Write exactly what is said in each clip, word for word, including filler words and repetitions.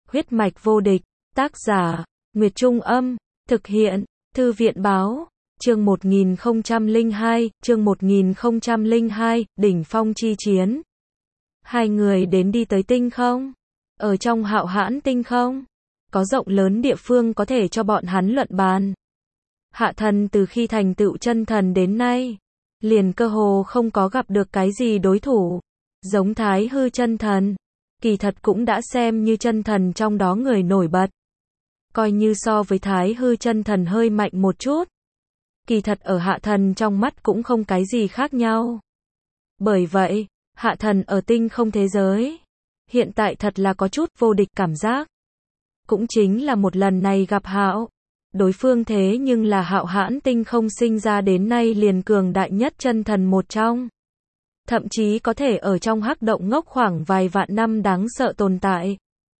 Huyết mạch vô địch, tác giả, Nguyệt Trung Âm, thực hiện, Thư viện Báo, chương một nghìn không trăm lẻ hai, chương một nghìn không trăm lẻ hai, đỉnh phong chi chiến. Hai người đến đi tới tinh không? Ở trong Hạo Hãn tinh không? Có rộng lớn địa phương có thể cho bọn hắn luận bàn. Hạ thần từ khi thành tựu chân thần đến nay, liền cơ hồ không có gặp được cái gì đối thủ, giống Thái Hư chân thần, kỳ thật cũng đã xem như chân thần trong đó người nổi bật. Coi như so với Thái Hư chân thần hơi mạnh một chút, kỳ thật ở hạ thần trong mắt cũng không cái gì khác nhau. Bởi vậy, hạ thần ở tinh không thế giới, hiện tại thật là có chút vô địch cảm giác. Cũng chính là một lần này gặp Hạo, đối phương thế nhưng là Hạo Hãn tinh không sinh ra đến nay liền cường đại nhất chân thần một trong. Thậm chí có thể ở trong hắc động ngốc khoảng vài vạn năm đáng sợ tồn tại.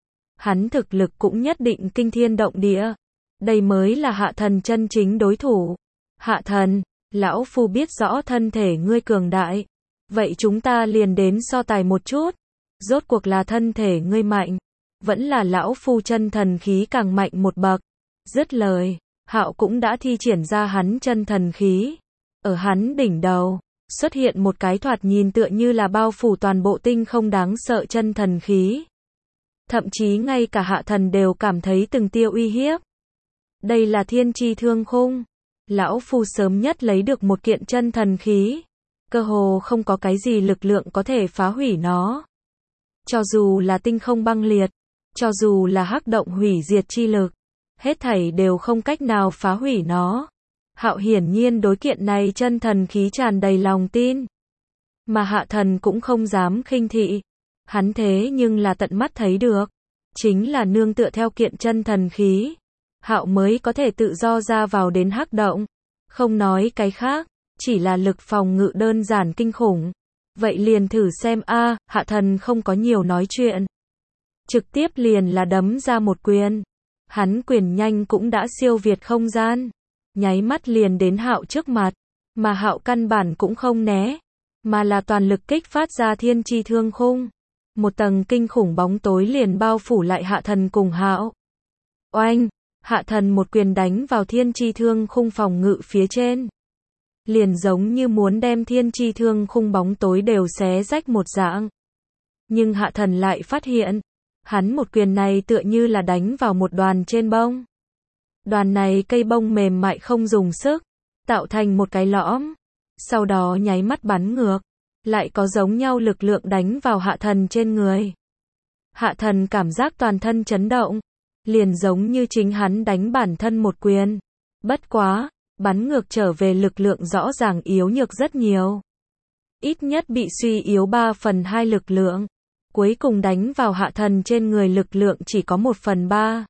Hắn thực lực cũng nhất định kinh thiên động địa. Đây mới là hạ thần chân chính đối thủ. Hạ thần, lão phu biết rõ thân thể ngươi cường đại. Vậy chúng ta liền đến so tài một chút. Rốt cuộc là thân thể ngươi mạnh, vẫn là lão phu chân thần khí càng mạnh một bậc. Dứt lời, Hạo cũng đã thi triển ra hắn chân thần khí. Ở hắn đỉnh đầu, xuất hiện một cái thoạt nhìn tựa như là bao phủ toàn bộ tinh không đáng sợ chân thần khí. Thậm chí ngay cả hạ thần đều cảm thấy từng tia uy hiếp. Đây là thiên chi thương khung. Lão phu sớm nhất lấy được một kiện chân thần khí. Cơ hồ không có cái gì lực lượng có thể phá hủy nó. Cho dù là tinh không băng liệt, cho dù là hắc động hủy diệt chi lực, hết thảy đều không cách nào phá hủy nó. Hạo hiển nhiên đối kiện này chân thần khí tràn đầy lòng tin. Mà hạ thần cũng không dám khinh thị. Hắn thế nhưng là tận mắt thấy được. Chính là nương tựa theo kiện chân thần khí, Hạo mới có thể tự do ra vào đến hắc động. Không nói cái khác, chỉ là lực phòng ngự đơn giản kinh khủng. Vậy liền thử xem a, à, hạ thần không có nhiều nói chuyện. Trực tiếp liền là đấm ra một quyền. Hắn quyền nhanh cũng đã siêu việt không gian. Nháy mắt liền đến Hạo trước mặt, mà Hạo căn bản cũng không né, mà là toàn lực kích phát ra thiên chi thương khung. Một tầng kinh khủng bóng tối liền bao phủ lại hạ thần cùng Hạo. Oanh, hạ thần một quyền đánh vào thiên chi thương khung phòng ngự phía trên. Liền giống như muốn đem thiên chi thương khung bóng tối đều xé rách một dạng. Nhưng hạ thần lại phát hiện, hắn một quyền này tựa như là đánh vào một đoàn trên bông. Đoàn này cây bông mềm mại không dùng sức, tạo thành một cái lõm, sau đó nháy mắt bắn ngược, lại có giống nhau lực lượng đánh vào hạ thần trên người. Hạ thần cảm giác toàn thân chấn động, liền giống như chính hắn đánh bản thân một quyền. Bất quá, bắn ngược trở về lực lượng rõ ràng yếu nhược rất nhiều. Ít nhất bị suy yếu ba phần hai lực lượng. Cuối cùng đánh vào hạ thần trên người lực lượng chỉ có một phần ba.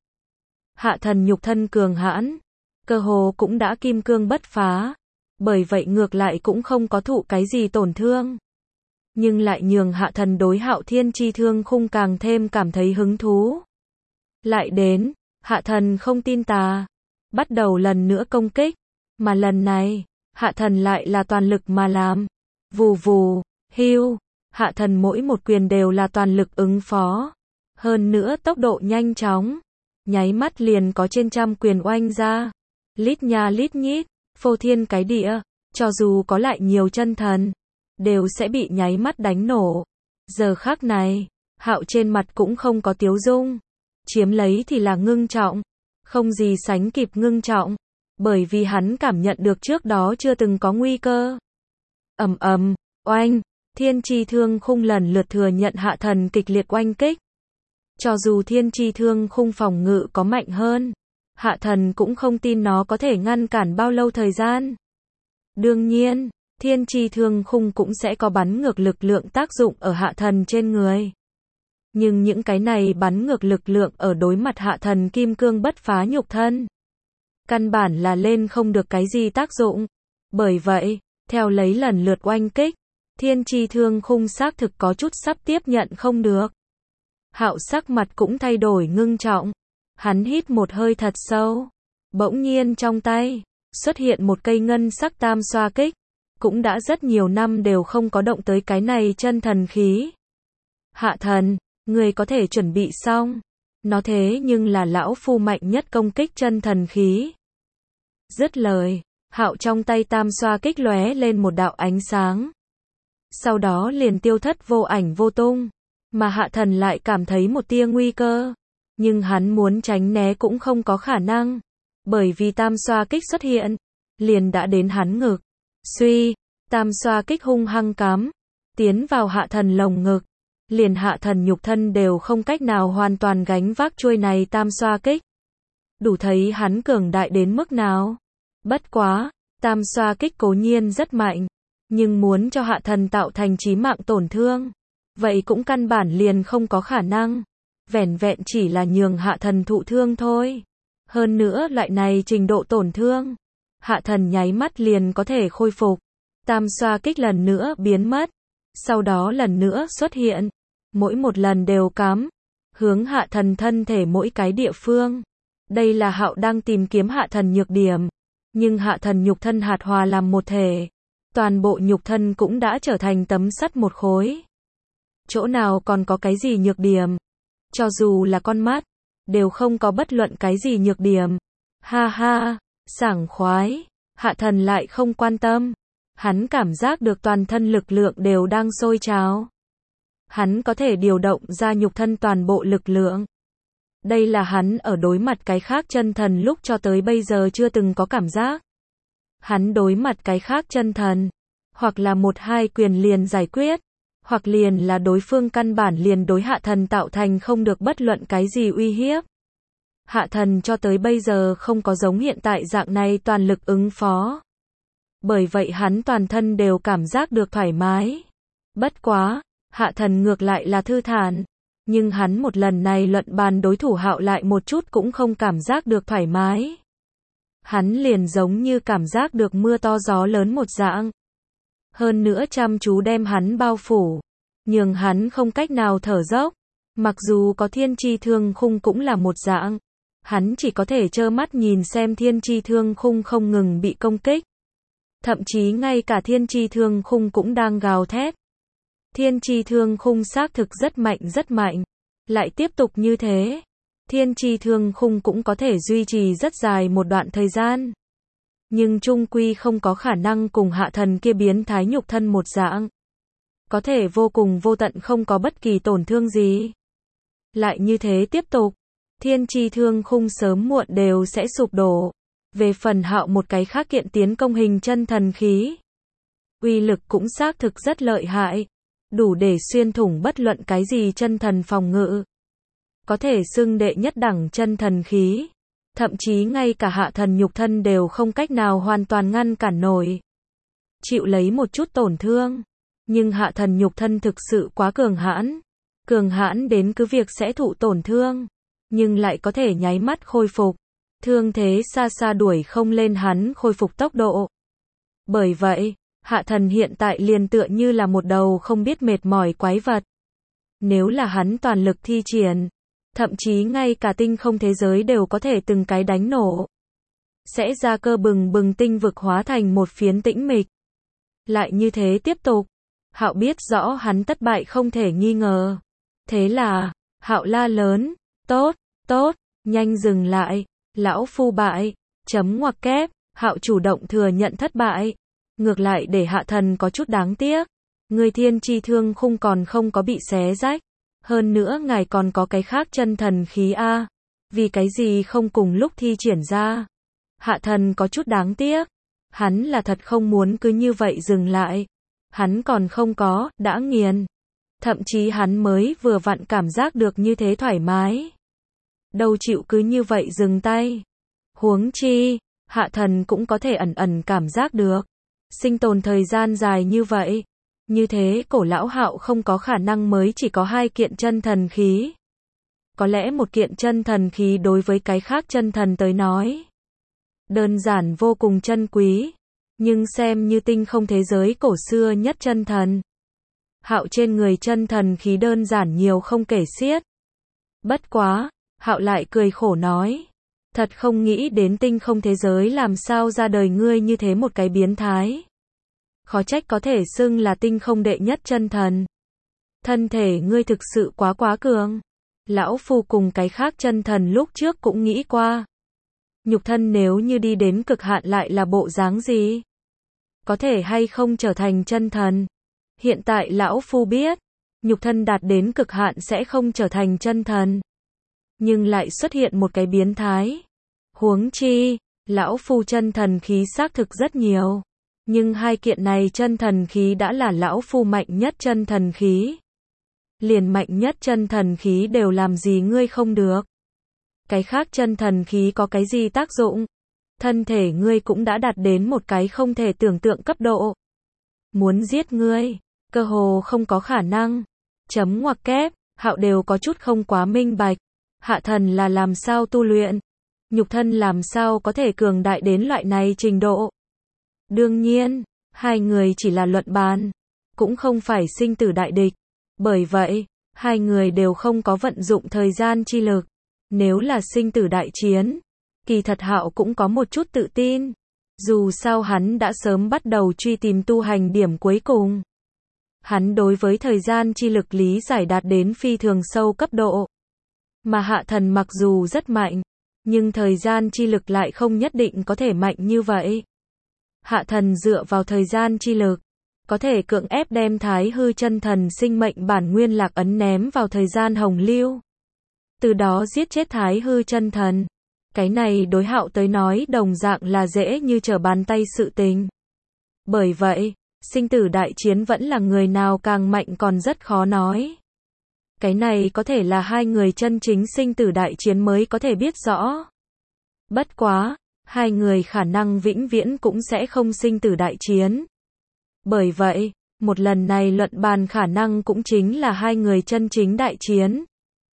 Hạ thần nhục thân cường hãn, cơ hồ cũng đã kim cương bất phá, bởi vậy ngược lại cũng không có thụ cái gì tổn thương. Nhưng lại nhường hạ thần đối Hạo thiên chi thương khung càng thêm cảm thấy hứng thú. Lại đến, hạ thần không tin tà, bắt đầu lần nữa công kích, mà lần này, hạ thần lại là toàn lực mà làm. Vù vù, hưu, hạ thần mỗi một quyền đều là toàn lực ứng phó, hơn nữa tốc độ nhanh chóng. Nháy mắt liền có trên trăm quyền oanh ra, lít nha lít nhít, phô thiên cái địa, cho dù có lại nhiều chân thần, đều sẽ bị nháy mắt đánh nổ. Giờ khắc này, Hạo trên mặt cũng không có tiếu dung, chiếm lấy thì là ngưng trọng, không gì sánh kịp ngưng trọng, bởi vì hắn cảm nhận được trước đó chưa từng có nguy cơ. Ầm ầm, oanh, thiên chi thương khung lần lượt thừa nhận hạ thần kịch liệt oanh kích. Cho dù thiên chi thương khung phòng ngự có mạnh hơn, hạ thần cũng không tin nó có thể ngăn cản bao lâu thời gian. Đương nhiên, thiên chi thương khung cũng sẽ có bắn ngược lực lượng tác dụng ở hạ thần trên người. Nhưng những cái này bắn ngược lực lượng ở đối mặt hạ thần kim cương bất phá nhục thân, căn bản là lên không được cái gì tác dụng. Bởi vậy, theo lấy lần lượt oanh kích, thiên chi thương khung xác thực có chút sắp tiếp nhận không được. Hạo sắc mặt cũng thay đổi ngưng trọng. Hắn hít một hơi thật sâu. Bỗng nhiên trong tay, xuất hiện một cây ngân sắc tam xoa kích. Cũng đã rất nhiều năm đều không có động tới cái này chân thần khí. Hạ thần, người có thể chuẩn bị xong. Nó thế nhưng là lão phu mạnh nhất công kích chân thần khí. Dứt lời, Hạo trong tay tam xoa kích lóe lên một đạo ánh sáng. Sau đó liền tiêu thất vô ảnh vô tung, mà Hạ Thần lại cảm thấy một tia nguy cơ. Nhưng hắn muốn tránh né cũng không có khả năng, bởi vì tam xoa kích xuất hiện, liền đã đến hắn ngực. Suy, tam xoa kích hung hăng cắm, tiến vào Hạ Thần lồng ngực. Liền Hạ Thần nhục thân đều không cách nào hoàn toàn gánh vác chuôi này tam xoa kích. Đủ thấy hắn cường đại đến mức nào. Bất quá, tam xoa kích cố nhiên rất mạnh, nhưng muốn cho Hạ Thần tạo thành chí mạng tổn thương, vậy cũng căn bản liền không có khả năng. Vẻn vẹn chỉ là nhường Hạ Thần thụ thương thôi. Hơn nữa loại này trình độ tổn thương, Hạ Thần nháy mắt liền có thể khôi phục. Tam xoa kích lần nữa biến mất, sau đó lần nữa xuất hiện, mỗi một lần đều cắm hướng Hạ Thần thân thể mỗi cái địa phương. Đây là Hạo đang tìm kiếm Hạ Thần nhược điểm, nhưng Hạ Thần nhục thân hạt hòa làm một thể, toàn bộ nhục thân cũng đã trở thành tấm sắt một khối. Chỗ nào còn có cái gì nhược điểm? Cho dù là con mắt, đều không có bất luận cái gì nhược điểm. Ha ha, sảng khoái. Hạ Thần lại không quan tâm. Hắn cảm giác được toàn thân lực lượng đều đang sôi trào. Hắn có thể điều động ra nhục thân toàn bộ lực lượng. Đây là hắn ở đối mặt cái khác chân thần lúc cho tới bây giờ chưa từng có cảm giác. Hắn đối mặt cái khác chân thần, hoặc là một hai quyền liền giải quyết, hoặc liền là đối phương căn bản liền đối Hạ Thần tạo thành không được bất luận cái gì uy hiếp. Hạ Thần cho tới bây giờ không có giống hiện tại dạng này toàn lực ứng phó. Bởi vậy hắn toàn thân đều cảm giác được thoải mái. Bất quá, Hạ Thần ngược lại là thư thản. Nhưng hắn một lần này luận bàn đối thủ Hạo lại một chút cũng không cảm giác được thoải mái. Hắn liền giống như cảm giác được mưa to gió lớn một dạng. Hơn nữa chăm chú đem hắn bao phủ, nhường hắn không cách nào thở dốc. Mặc dù có thiên chi thương khung cũng là một dạng. Hắn chỉ có thể trơ mắt nhìn xem thiên chi thương khung không ngừng bị công kích. Thậm chí ngay cả thiên chi thương khung cũng đang gào thét. Thiên chi thương khung xác thực rất mạnh rất mạnh. Lại tiếp tục như thế, thiên chi thương khung cũng có thể duy trì rất dài một đoạn thời gian. Nhưng chung quy không có khả năng cùng Hạ Thần kia biến thái nhục thân một dạng. Có thể vô cùng vô tận không có bất kỳ tổn thương gì. Lại như thế tiếp tục, thiên chi thương khung sớm muộn đều sẽ sụp đổ. Về phần Hạo một cái khác kiện tiến công hình chân thần khí, uy lực cũng xác thực rất lợi hại, đủ để xuyên thủng bất luận cái gì chân thần phòng ngự. Có thể xưng đệ nhất đẳng chân thần khí, thậm chí ngay cả Hạ Thần nhục thân đều không cách nào hoàn toàn ngăn cản nổi. Chịu lấy một chút tổn thương, nhưng Hạ Thần nhục thân thực sự quá cường hãn, cường hãn đến cứ việc sẽ thụ tổn thương, nhưng lại có thể nháy mắt khôi phục. Thương thế xa xa đuổi không lên hắn khôi phục tốc độ. Bởi vậy, Hạ Thần hiện tại liền tựa như là một đầu không biết mệt mỏi quái vật. Nếu là hắn toàn lực thi triển, thậm chí ngay cả tinh không thế giới đều có thể từng cái đánh nổ. Sẽ ra cơ bừng bừng tinh vực hóa thành một phiến tĩnh mịch. Lại như thế tiếp tục, Hạo biết rõ hắn thất bại không thể nghi ngờ. Thế là, Hạo la lớn, tốt, tốt, nhanh dừng lại. Lão phu bại, chấm ngoặc kép. Hạo chủ động thừa nhận thất bại. Ngược lại để Hạ Thần có chút đáng tiếc. Người thiên chi thương khung còn không có bị xé rách. Hơn nữa ngài còn có cái khác chân thần khí A. Vì cái gì không cùng lúc thi triển ra. Hạ Thần có chút đáng tiếc. Hắn là thật không muốn cứ như vậy dừng lại. Hắn còn không có, đã nghiền. Thậm chí hắn mới vừa vặn cảm giác được như thế thoải mái. Đâu chịu cứ như vậy dừng tay. Huống chi, Hạ Thần cũng có thể ẩn ẩn cảm giác được. Sinh tồn thời gian dài như vậy. Như thế cổ lão Hạo không có khả năng mới chỉ có hai kiện chân thần khí. Có lẽ một kiện chân thần khí đối với cái khác chân thần tới nói. Đơn giản vô cùng chân quý. Nhưng xem như tinh không thế giới cổ xưa nhất chân thần. Hạo trên người chân thần khí đơn giản nhiều không kể xiết. Bất quá, Hạo lại cười khổ nói. Thật không nghĩ đến tinh không thế giới làm sao ra đời ngươi như thế một cái biến thái. Khó trách có thể xưng là tinh không đệ nhất chân thần. Thân thể ngươi thực sự quá quá cường. Lão Phu cùng cái khác chân thần lúc trước cũng nghĩ qua. Nhục thân nếu như đi đến cực hạn lại là bộ dáng gì? Có thể hay không trở thành chân thần? Hiện tại Lão Phu biết, nhục thân đạt đến cực hạn sẽ không trở thành chân thần. Nhưng lại xuất hiện một cái biến thái. Huống chi, Lão Phu chân thần khí xác thực rất nhiều. Nhưng hai kiện này chân thần khí đã là Lão Phu mạnh nhất chân thần khí. Liền mạnh nhất chân thần khí đều làm gì ngươi không được. Cái khác chân thần khí có cái gì tác dụng? Thân thể ngươi cũng đã đạt đến một cái không thể tưởng tượng cấp độ. Muốn giết ngươi, cơ hồ không có khả năng. Chấm ngoặc kép, Hạo đều có chút không quá minh bạch. Hạ thần là làm sao tu luyện? Nhục thân làm sao có thể cường đại đến loại này trình độ? Đương nhiên, hai người chỉ là luận bàn, cũng không phải sinh tử đại địch. Bởi vậy, hai người đều không có vận dụng thời gian chi lực. Nếu là sinh tử đại chiến, kỳ thật Hạo cũng có một chút tự tin. Dù sao hắn đã sớm bắt đầu truy tìm tu hành điểm cuối cùng. Hắn đối với thời gian chi lực lý giải đạt đến phi thường sâu cấp độ. Mà Hạ thần mặc dù rất mạnh, nhưng thời gian chi lực lại không nhất định có thể mạnh như vậy. Hạ thần dựa vào thời gian chi lực, có thể cưỡng ép đem Thái Hư chân thần sinh mệnh bản nguyên lạc ấn ném vào thời gian hồng lưu. Từ đó giết chết Thái Hư chân thần. Cái này đối Hạo tới nói đồng dạng là dễ như trở bàn tay sự tình. Bởi vậy, sinh tử đại chiến vẫn là người nào càng mạnh còn rất khó nói. Cái này có thể là hai người chân chính sinh tử đại chiến mới có thể biết rõ. Bất quá, hai người khả năng vĩnh viễn cũng sẽ không sinh tử đại chiến. Bởi vậy, một lần này luận bàn khả năng cũng chính là hai người chân chính đại chiến.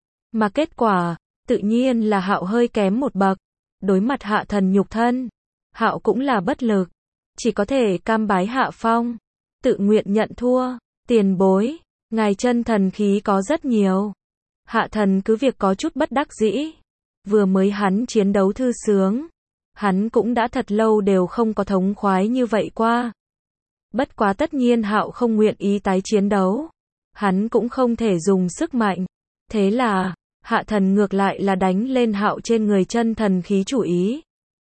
Mà kết quả, tự nhiên là Hạo hơi kém một bậc. Đối mặt Hạ thần nhục thân, Hạo cũng là bất lực. Chỉ có thể cam bái hạ phong. Tự nguyện nhận thua. Tiền bối, ngài chân thần khí có rất nhiều. Hạ thần cứ việc có chút bất đắc dĩ. Vừa mới hắn chiến đấu thư sướng. Hắn cũng đã thật lâu đều không có thống khoái như vậy qua. Bất quá tất nhiên Hạo không nguyện ý tái chiến đấu. Hắn cũng không thể dùng sức mạnh. Thế là, Hạ thần ngược lại là đánh lên Hạo trên người chân thần khí chủ ý.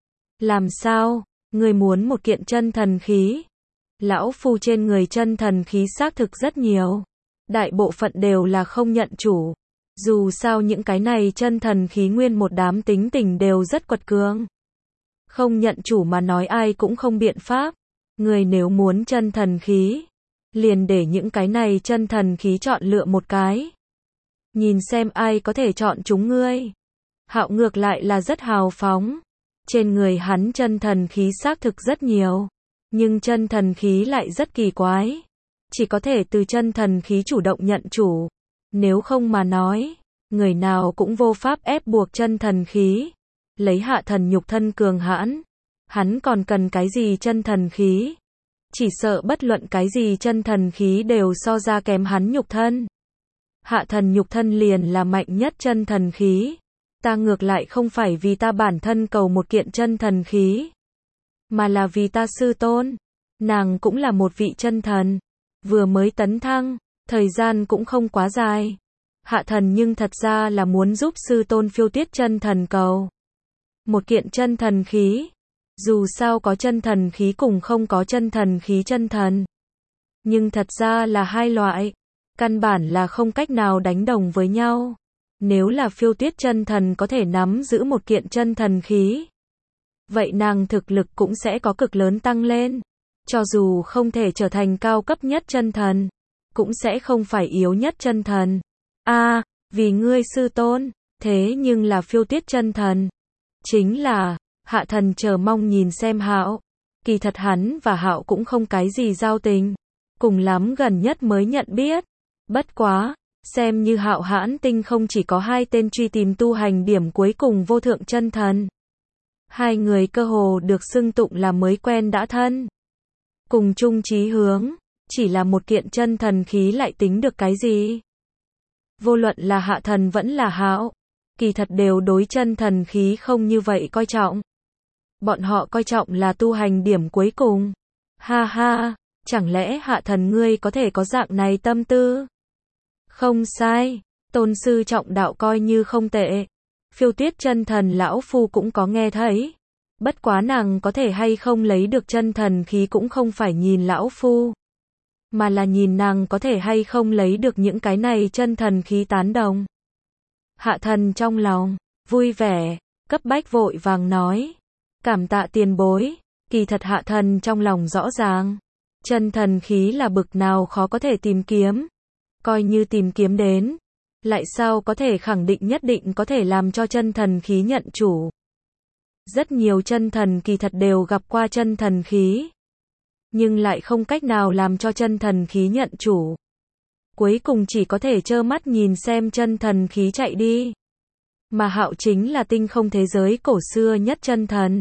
Làm sao? Ngươi muốn một kiện chân thần khí? Lão Phu trên người chân thần khí xác thực rất nhiều. Đại bộ phận đều là không nhận chủ. Dù sao những cái này chân thần khí nguyên một đám tính tình đều rất quật cường. Không nhận chủ mà nói ai cũng không biện pháp. Người nếu muốn chân thần khí, liền để những cái này chân thần khí chọn lựa một cái. Nhìn xem ai có thể chọn chúng ngươi. Hạo ngược lại là rất hào phóng. Trên người hắn chân thần khí xác thực rất nhiều. Nhưng chân thần khí lại rất kỳ quái. Chỉ có thể từ chân thần khí chủ động nhận chủ. Nếu không mà nói, người nào cũng vô pháp ép buộc chân thần khí. Lấy Hạ thần nhục thân cường hãn. Hắn còn cần cái gì chân thần khí? Chỉ sợ bất luận cái gì chân thần khí đều so ra kém hắn nhục thân. Hạ thần nhục thân liền là mạnh nhất chân thần khí. Ta ngược lại không phải vì ta bản thân cầu một kiện chân thần khí. Mà là vì ta sư tôn. Nàng cũng là một vị chân thần. Vừa mới tấn thăng, thời gian cũng không quá dài. Hạ thần nhưng thật ra là muốn giúp sư tôn phiêu tuyết chân thần cầu. Một kiện chân thần khí. Dù sao có chân thần khí cùng không có chân thần khí chân thần. Nhưng thật ra là hai loại. Căn bản là không cách nào đánh đồng với nhau. Nếu là phiêu tuyết chân thần có thể nắm giữ một kiện chân thần khí. Vậy nàng thực lực cũng sẽ có cực lớn tăng lên. Cho dù không thể trở thành cao cấp nhất chân thần. Cũng sẽ không phải yếu nhất chân thần. A, à, vì ngươi sư tôn. Thế nhưng là phiêu tuyết chân thần. Chính là, Hạ thần chờ mong nhìn xem Hạo. Kỳ thật hắn và Hạo cũng không cái gì giao tình. Cùng lắm gần nhất mới nhận biết. Bất quá, xem như Hạo hãn tinh không chỉ có hai tên truy tìm tu hành điểm cuối cùng vô thượng chân thần. Hai người cơ hồ được xưng tụng là mới quen đã thân. Cùng chung chí hướng, chỉ là một kiện chân thần khí lại tính được cái gì? Vô luận là Hạ thần vẫn là Hạo, kỳ thật đều đối chân thần khí không như vậy coi trọng. Bọn họ coi trọng là tu hành điểm cuối cùng. Ha ha, chẳng lẽ Hạ thần ngươi có thể có dạng này tâm tư? Không sai, Tôn sư trọng đạo coi như không tệ. Phiêu Tuyết chân thần lão phu cũng có nghe thấy. Bất quá nàng có thể hay không lấy được chân thần khí cũng không phải nhìn lão phu, mà là nhìn nàng có thể hay không lấy được những cái này chân thần khí tán đồng. Hạ thần trong lòng vui vẻ, cấp bách vội vàng nói, cảm tạ tiền bối. Kỳ thật hạ thần trong lòng rõ ràng, chân thần khí là bực nào khó có thể tìm kiếm. Coi như tìm kiếm đến, lại sao có thể khẳng định nhất định có thể làm cho chân thần khí nhận chủ. Rất nhiều chân thần kỳ thật đều gặp qua chân thần khí, nhưng lại không cách nào làm cho chân thần khí nhận chủ. Cuối cùng chỉ có thể trơ mắt nhìn xem chân thần khí chạy đi. Mà Hạo chính là tinh không thế giới cổ xưa nhất chân thần.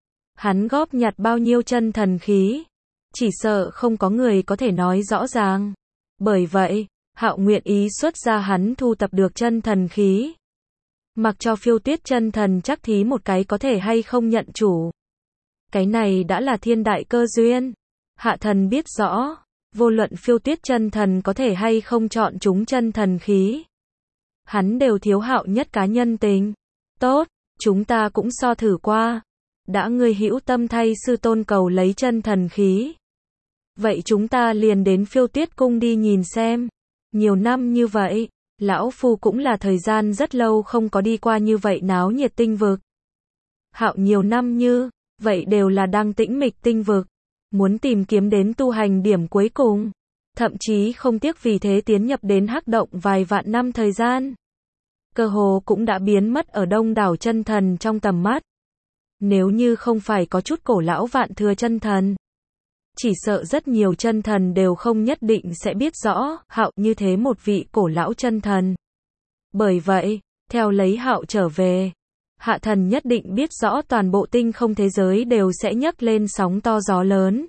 Hắn góp nhặt bao nhiêu chân thần khí, chỉ sợ không có người có thể nói rõ ràng. Bởi vậy, Hạo nguyện ý xuất ra hắn thu tập được chân thần khí, mặc cho Phiêu Tuyết chân thần chắc thí một cái có thể hay không nhận chủ. Cái này đã là thiên đại cơ duyên. Hạ thần biết rõ, vô luận Phiêu Tuyết chân thần có thể hay không chọn chúng chân thần khí, hắn đều thiếu Hạo nhất cá nhân tình. Tốt, chúng ta cũng so thử qua. Đã ngươi hữu tâm thay sư tôn cầu lấy chân thần khí, vậy chúng ta liền đến Phiêu Tuyết cung đi nhìn xem. Nhiều năm như vậy, lão phu cũng là thời gian rất lâu không có đi qua như vậy náo nhiệt tinh vực. Hạo nhiều năm như vậy đều là đang tĩnh mịch tinh vực, muốn tìm kiếm đến tu hành điểm cuối cùng, thậm chí không tiếc vì thế tiến nhập đến hắc động vài vạn năm thời gian. Cơ hồ cũng đã biến mất ở đông đảo chân thần trong tầm mắt. Nếu như không phải có chút cổ lão vạn thừa chân thần, chỉ sợ rất nhiều chân thần đều không nhất định sẽ biết rõ Hạo như thế một vị cổ lão chân thần. Bởi vậy, theo lấy Hạo trở về, hạ thần nhất định biết rõ toàn bộ tinh không thế giới đều sẽ nhấc lên sóng to gió lớn.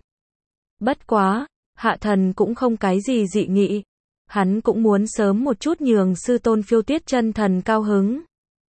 Bất quá, hạ thần cũng không cái gì dị nghị. Hắn cũng muốn sớm một chút nhường sư tôn Phiêu Tuyết chân thần cao hứng.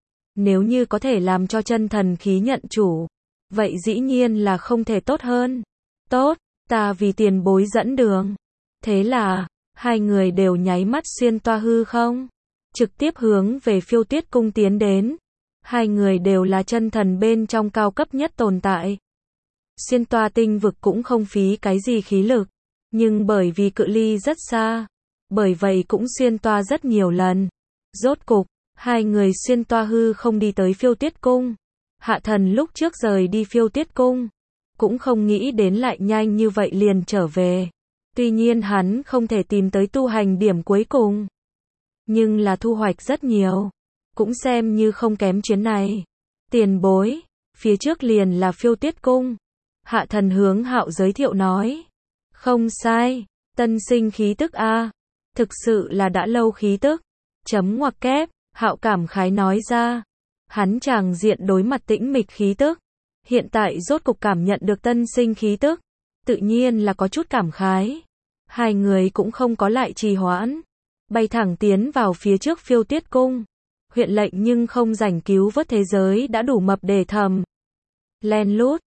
Nếu như có thể làm cho chân thần khí nhận chủ, vậy dĩ nhiên là không thể tốt hơn. Tốt, ta vì tiền bối dẫn đường. Thế là, hai người đều nháy mắt xuyên toa hư không, trực tiếp hướng về Phiêu Tuyết cung tiến đến. Hai người đều là chân thần bên trong cao cấp nhất tồn tại. Xuyên toa tinh vực cũng không phí cái gì khí lực, nhưng bởi vì cự ly rất xa, bởi vậy cũng xuyên toa rất nhiều lần. Rốt cục, hai người xuyên toa hư không đi tới Phiêu Tuyết cung. Hạ thần lúc trước rời đi Phiêu Tuyết cung, cũng không nghĩ đến lại nhanh như vậy liền trở về. Tuy nhiên hắn không thể tìm tới tu hành điểm cuối cùng, nhưng là thu hoạch rất nhiều, cũng xem như không kém chuyến này. Tiền bối, phía trước liền là Phiêu Tuyết cung. Hạ thần hướng Hạo giới thiệu nói. Không sai, tân sinh khí tức a, thực sự là đã lâu khí tức. Chấm ngoặc kép, Hạo cảm khái nói ra. Hắn tràng diện đối mặt tĩnh mịch khí tức, hiện tại rốt cục cảm nhận được tân sinh khí tức, tự nhiên là có chút cảm khái. Hai người cũng không có lại trì hoãn, bay thẳng tiến vào phía trước Phiêu Tuyết cung. Huyện lệnh nhưng không rảnh cứu vớt thế giới đã đủ mập để thầm len lút,